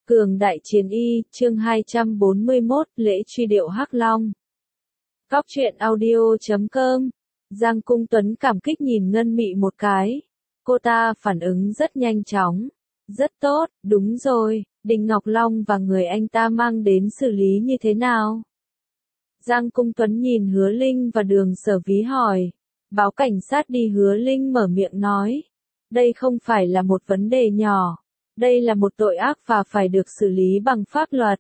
Cường đại chiến y, chương 241, lễ truy điệu Hắc Long. Góc truyện audio.com. Giang Cung Tuấn cảm kích nhìn Ngân Mị một cái. Cô ta phản ứng rất nhanh chóng. Rất tốt, đúng rồi, Đinh Ngọc Long và người anh ta mang đến xử lý như thế nào? Giang Cung Tuấn nhìn Hứa Linh và Đường Sở Ví hỏi. Báo cảnh sát đi, Hứa Linh mở miệng nói. Đây không phải là một vấn đề nhỏ. Đây là một tội ác và phải được xử lý bằng pháp luật.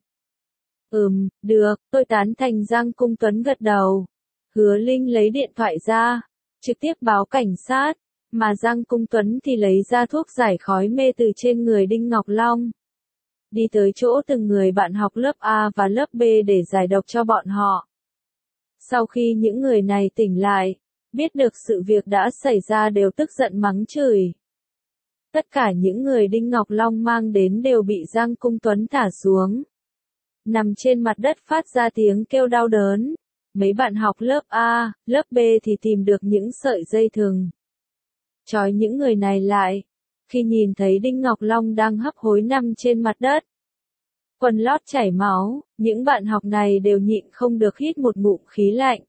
Được, tôi tán thành. Giang Cung Tuấn gật đầu. Hứa Linh lấy điện thoại ra, trực tiếp báo cảnh sát, mà Giang Cung Tuấn thì lấy ra thuốc giải khói mê từ trên người Đinh Ngọc Long. Đi tới chỗ từng người bạn học lớp A và lớp B để giải độc cho bọn họ. Sau khi những người này tỉnh lại, biết được sự việc đã xảy ra đều tức giận mắng chửi. Tất cả những người Đinh Ngọc Long mang đến đều bị Giang Cung Tuấn thả xuống. Nằm trên mặt đất phát ra tiếng kêu đau đớn. Mấy bạn học lớp A, lớp B thì tìm được những sợi dây thừng. Trói những người này lại. Khi nhìn thấy Đinh Ngọc Long đang hấp hối nằm trên mặt đất, quần lót chảy máu, những bạn học này đều nhịn không được hít một ngụm khí lạnh.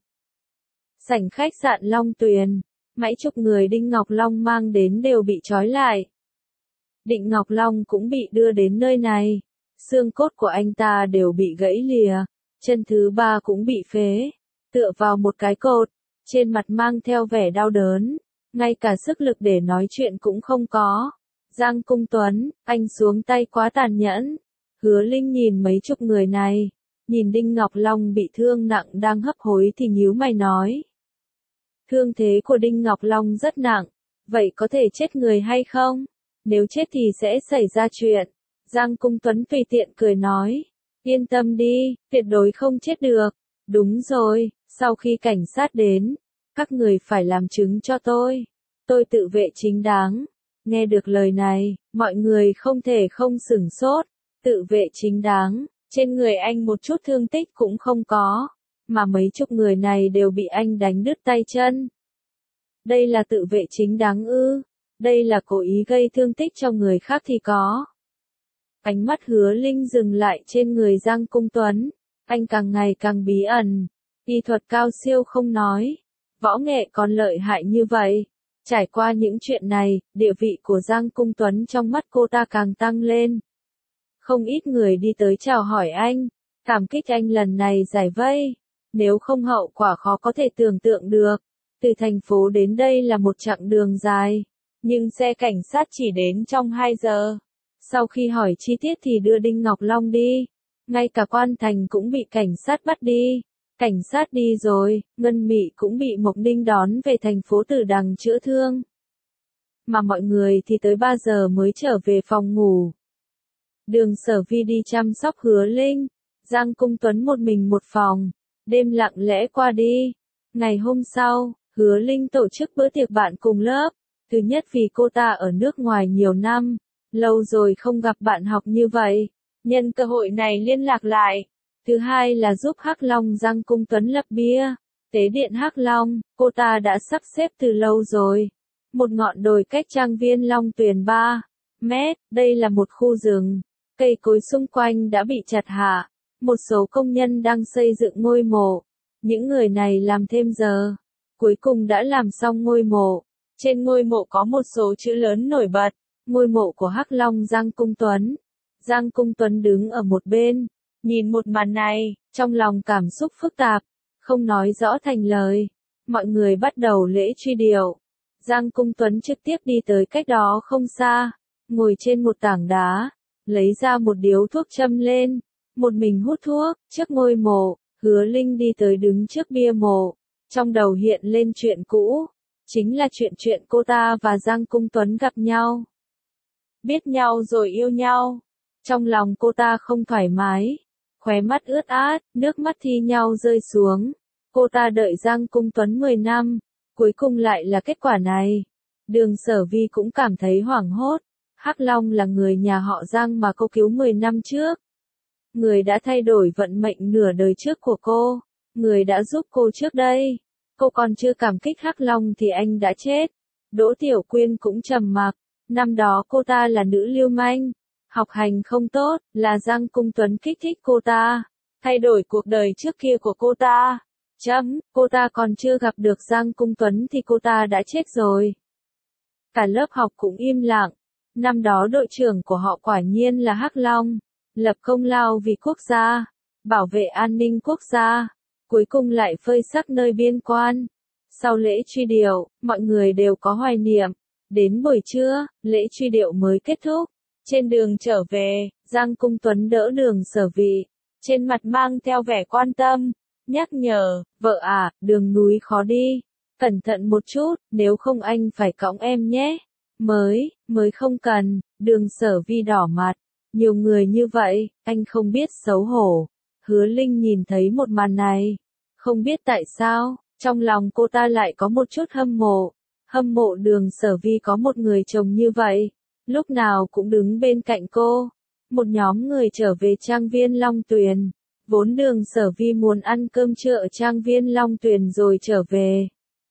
Sảnh khách sạn Long Tuyền, mấy chục người Đinh Ngọc Long mang đến đều bị trói lại. Đinh Ngọc Long cũng bị đưa đến nơi này. Xương cốt của anh ta đều bị gãy lìa, chân thứ ba cũng bị phế, tựa vào một cái cột, trên mặt mang theo vẻ đau đớn, ngay cả sức lực để nói chuyện cũng không có. Giang Cung Tuấn, anh xuống tay quá tàn nhẫn. Hứa Linh nhìn mấy chục người này, nhìn Đinh Ngọc Long bị thương nặng đang hấp hối thì nhíu mày nói. Thương thế của Đinh Ngọc Long rất nặng, vậy có thể chết người hay không? Nếu chết thì sẽ xảy ra chuyện. Giang Cung Tuấn tùy tiện cười nói. Yên tâm đi, tuyệt đối không chết được. Đúng rồi, sau khi cảnh sát đến, các người phải làm chứng cho tôi. Tôi tự vệ chính đáng. Nghe được lời này, mọi người không thể không sửng sốt. Tự vệ chính đáng, trên người anh một chút thương tích cũng không có. Mà mấy chục người này đều bị anh đánh đứt tay chân. Đây là tự vệ chính đáng ư? Đây là cố ý gây thương tích cho người khác thì có. Ánh mắt Hứa Linh dừng lại trên người Giang Cung Tuấn. Anh càng ngày càng bí ẩn. Y thuật cao siêu không nói. Võ nghệ còn lợi hại như vậy. Trải qua những chuyện này, địa vị của Giang Cung Tuấn trong mắt cô ta càng tăng lên. Không ít người đi tới chào hỏi anh. Cảm kích anh lần này giải vây. Nếu không hậu quả khó có thể tưởng tượng được. Từ thành phố đến đây là một chặng đường dài. Nhưng xe cảnh sát chỉ đến trong 2 giờ. Sau khi hỏi chi tiết thì đưa Đinh Ngọc Long đi. Ngay cả Quan Thành cũng bị cảnh sát bắt đi. Cảnh sát đi rồi, Ngân Mị cũng bị Mộc Ninh đón về thành phố Tử Đằng chữa thương. Mà mọi người thì tới 3 giờ mới trở về phòng ngủ. Đường Sở Vi đi chăm sóc Hứa Linh. Giang Cung Tuấn một mình một phòng. Đêm lặng lẽ qua đi. Ngày hôm sau, Hứa Linh tổ chức bữa tiệc bạn cùng lớp. Thứ nhất vì cô ta ở nước ngoài nhiều năm. Lâu rồi không gặp bạn học như vậy, nhân cơ hội này liên lạc lại. Thứ hai là giúp Hắc Long. Giang Cung Tuấn lập bia, tế điện Hắc Long, cô ta đã sắp xếp từ lâu rồi. Một ngọn đồi cách trang viên Long Tuyền 3 mét, đây là một khu rừng, cây cối xung quanh đã bị chặt hạ. Một số công nhân đang xây dựng ngôi mộ, những người này làm thêm giờ, cuối cùng đã làm xong ngôi mộ. Trên ngôi mộ có một số chữ lớn nổi bật. Ngôi mộ của Hắc Long Giang Cung Tuấn. Giang Cung Tuấn đứng ở một bên, nhìn một màn này, trong lòng cảm xúc phức tạp, không nói rõ thành lời. Mọi người bắt đầu lễ truy điệu. Giang Cung Tuấn trực tiếp đi tới cách đó không xa, ngồi trên một tảng đá, lấy ra một điếu thuốc châm lên, một mình hút thuốc. Trước ngôi mộ, Hứa Linh đi tới đứng trước bia mộ, trong đầu hiện lên chuyện cũ, chính là chuyện cô ta và Giang Cung Tuấn gặp nhau. Biết nhau rồi yêu nhau. Trong lòng cô ta không thoải mái. Khóe mắt ướt át, nước mắt thi nhau rơi xuống. Cô ta đợi Giang Cung Tuấn 10 năm. Cuối cùng lại là kết quả này. Đường Sở Vi cũng cảm thấy hoảng hốt. Hắc Long là người nhà họ Giang mà cô cứu 10 năm trước. Người đã thay đổi vận mệnh nửa đời trước của cô. Người đã giúp cô trước đây. Cô còn chưa cảm kích Hắc Long thì anh đã chết. Đỗ Tiểu Quyên cũng trầm mặc. Năm đó cô ta là nữ lưu manh, Học hành không tốt, là Giang Cung Tuấn kích thích cô ta, thay đổi cuộc đời trước kia của cô ta. Cô ta còn chưa gặp được Giang Cung Tuấn thì cô ta đã chết rồi. Cả lớp học cũng im lặng. Năm đó đội trưởng của họ quả nhiên là Hắc Long, lập công lao vì quốc gia, bảo vệ an ninh quốc gia, cuối cùng lại phơi sắc nơi biên quan. Sau lễ truy điệu, mọi người đều có hoài niệm. Đến buổi trưa, lễ truy điệu mới kết thúc. Trên đường trở về, Giang Cung Tuấn đỡ Đường Sở Vị, trên mặt mang theo vẻ quan tâm, nhắc nhở, vợ à, đường núi khó đi, cẩn thận một chút, nếu không anh phải cõng em nhé. Mới không cần, Đường Sở Vi đỏ mặt, nhiều người như vậy, anh không biết xấu hổ. Hứa Linh nhìn thấy một màn này, không biết tại sao, trong lòng cô ta lại có một chút hâm mộ Đường Sở Vi có một người chồng như vậy, lúc nào cũng đứng bên cạnh cô. Một nhóm người trở về trang viên Long Tuyền, vốn Đường Sở Vi muốn ăn cơm trưa ở trang viên Long Tuyền rồi trở về.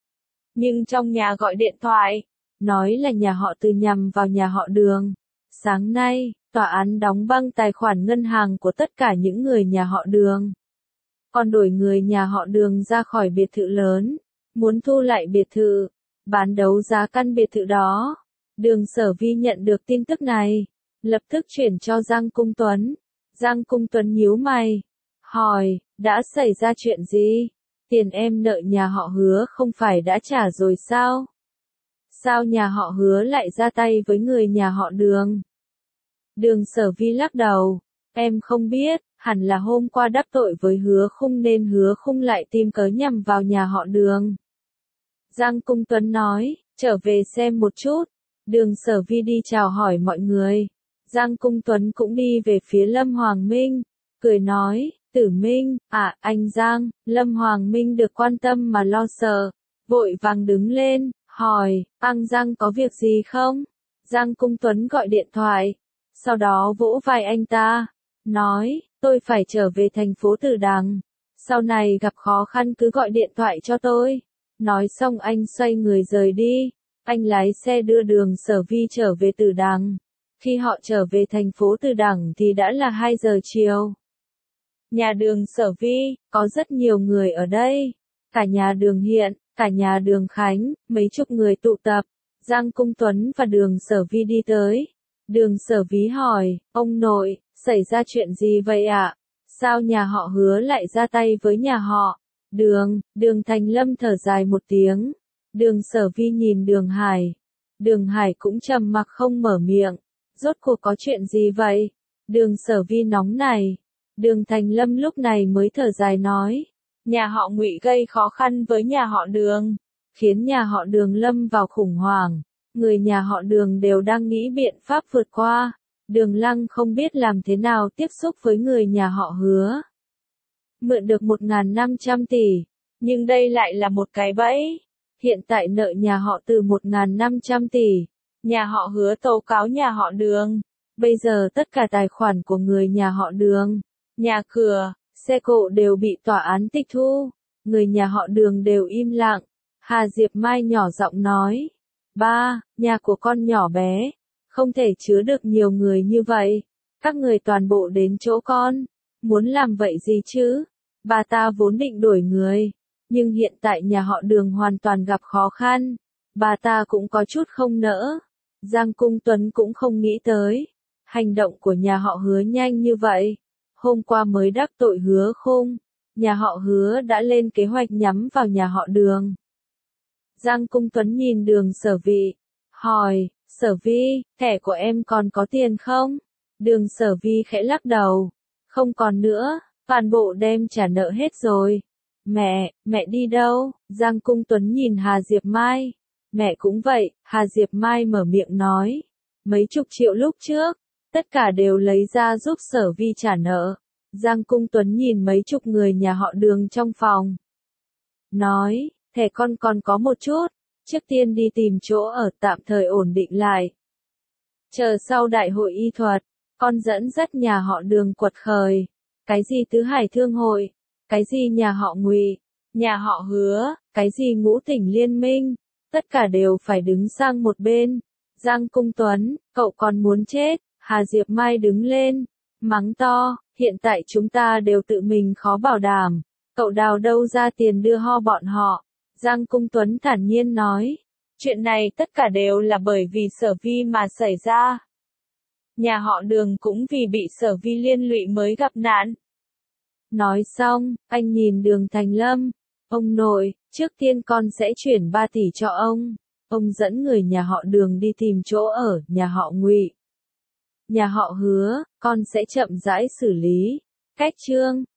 Nhưng trong nhà gọi điện thoại, nói là nhà họ Từ nhằm vào nhà họ Đường. Sáng nay, tòa án đóng băng tài khoản ngân hàng của tất cả những người nhà họ Đường. Còn đuổi người nhà họ Đường ra khỏi biệt thự lớn, muốn thu lại biệt thự, bán đấu giá căn biệt thự đó. Đường Sở Vi nhận được tin tức này, lập tức chuyển cho Giang Cung Tuấn. Giang Cung Tuấn nhíu mày, hỏi, đã xảy ra chuyện gì? Tiền em nợ nhà họ Hứa không phải đã trả rồi sao? Sao nhà họ Hứa lại ra tay với người nhà họ Đường? Đường Sở Vi lắc đầu, em không biết, hẳn là hôm qua đắc tội với Hứa Khung nên Hứa Khung lại tìm cớ nhằm vào nhà họ Đường. Giang Cung Tuấn nói, trở về xem một chút. Đường Sở Vi đi chào hỏi mọi người. Giang Cung Tuấn cũng đi về phía Lâm Hoàng Minh, cười nói, Tử Minh, anh Giang. Lâm Hoàng Minh được quan tâm mà lo sợ, vội vàng đứng lên, hỏi, anh Giang có việc gì không? Giang Cung Tuấn gọi điện thoại, sau đó vỗ vai anh ta, nói, tôi phải trở về thành phố Tử Đằng, sau này gặp khó khăn cứ gọi điện thoại cho tôi. Nói xong anh xoay người rời đi, anh lái xe đưa Đường Sở Vi trở về Tử Đằng. Khi họ trở về thành phố Tử Đằng thì đã là 2 giờ chiều. Nhà Đường Sở Vi, có rất nhiều người ở đây. Cả nhà Đường Hiện, cả nhà Đường Khánh, mấy chục người tụ tập. Giang Cung Tuấn và Đường Sở Vi đi tới. Đường Sở Vi hỏi, ông nội, xảy ra chuyện gì vậy ạ? Sao nhà họ Hứa lại ra tay với nhà họ Đường Thành Lâm thở dài một tiếng. Đường Sở Vi nhìn Đường Hải. Đường Hải cũng trầm mặc không mở miệng. Rốt cuộc có chuyện gì vậy? Đường Sở Vi nóng này. Đường Thành Lâm lúc này mới thở dài nói. Nhà họ Ngụy gây khó khăn với nhà họ Đường, khiến nhà họ Đường lâm vào khủng hoảng. Người nhà họ Đường đều đang nghĩ biện pháp vượt qua. Đường Lăng không biết làm thế nào tiếp xúc với người nhà họ Hứa. Mượn được 1.500 tỷ, nhưng đây lại là một cái bẫy. Hiện tại nợ nhà họ Từ 1.500 tỷ, nhà họ Hứa tố cáo nhà họ Đường. Bây giờ tất cả tài khoản của người nhà họ Đường, nhà cửa, xe cộ đều bị tòa án tịch thu. Người nhà họ Đường đều im lặng. Hà Diệp Mai nhỏ giọng nói, ba, nhà của con nhỏ bé, không thể chứa được nhiều người như vậy. Các người toàn bộ đến chỗ con, muốn làm vậy gì chứ? Bà ta vốn định đuổi người, nhưng hiện tại nhà họ Đường hoàn toàn gặp khó khăn. Bà ta cũng có chút không nỡ. Giang Cung Tuấn cũng không nghĩ tới hành động của nhà họ Hứa nhanh như vậy. Hôm qua mới đắc tội Hứa Khung, nhà họ Hứa đã lên kế hoạch nhắm vào nhà họ Đường. Giang Cung Tuấn nhìn Đường Sở Vi, hỏi, Sở Vi, thẻ của em còn có tiền không? Đường Sở Vi khẽ lắc đầu, không còn nữa, toàn bộ đem trả nợ hết rồi. Mẹ đi đâu? Giang Cung Tuấn nhìn Hà Diệp Mai. Mẹ cũng vậy, Hà Diệp Mai mở miệng nói. Mấy chục triệu lúc trước, tất cả đều lấy ra giúp Sở Vi trả nợ. Giang Cung Tuấn nhìn mấy chục người nhà họ Đường trong phòng. Nói, thẻ con còn có một chút, trước tiên đi tìm chỗ ở tạm thời ổn định lại. Chờ sau đại hội y thuật, con dẫn dắt nhà họ Đường quật khởi. Cái gì Tứ Hải Thương Hội, cái gì nhà họ Ngụy, nhà họ Hứa, cái gì Ngũ Tỉnh Liên Minh, tất cả đều phải đứng sang một bên. Giang Cung Tuấn, cậu còn muốn chết? Hà Diệp Mai đứng lên, mắng to, hiện tại chúng ta đều tự mình khó bảo đảm, cậu đào đâu ra tiền đưa bọn họ. Giang Cung Tuấn thản nhiên nói, chuyện này tất cả đều là bởi vì Sở Vi mà xảy ra. Nhà họ Đường cũng vì bị Sở Vi liên lụy mới gặp nạn. Nói xong, anh nhìn Đường Thành Lâm, ông nội, trước tiên con sẽ chuyển 3 tỷ cho ông. Ông dẫn người nhà họ Đường đi tìm chỗ ở nhà họ Ngụy. Nhà họ Hứa, con sẽ chậm rãi xử lý. Cách chương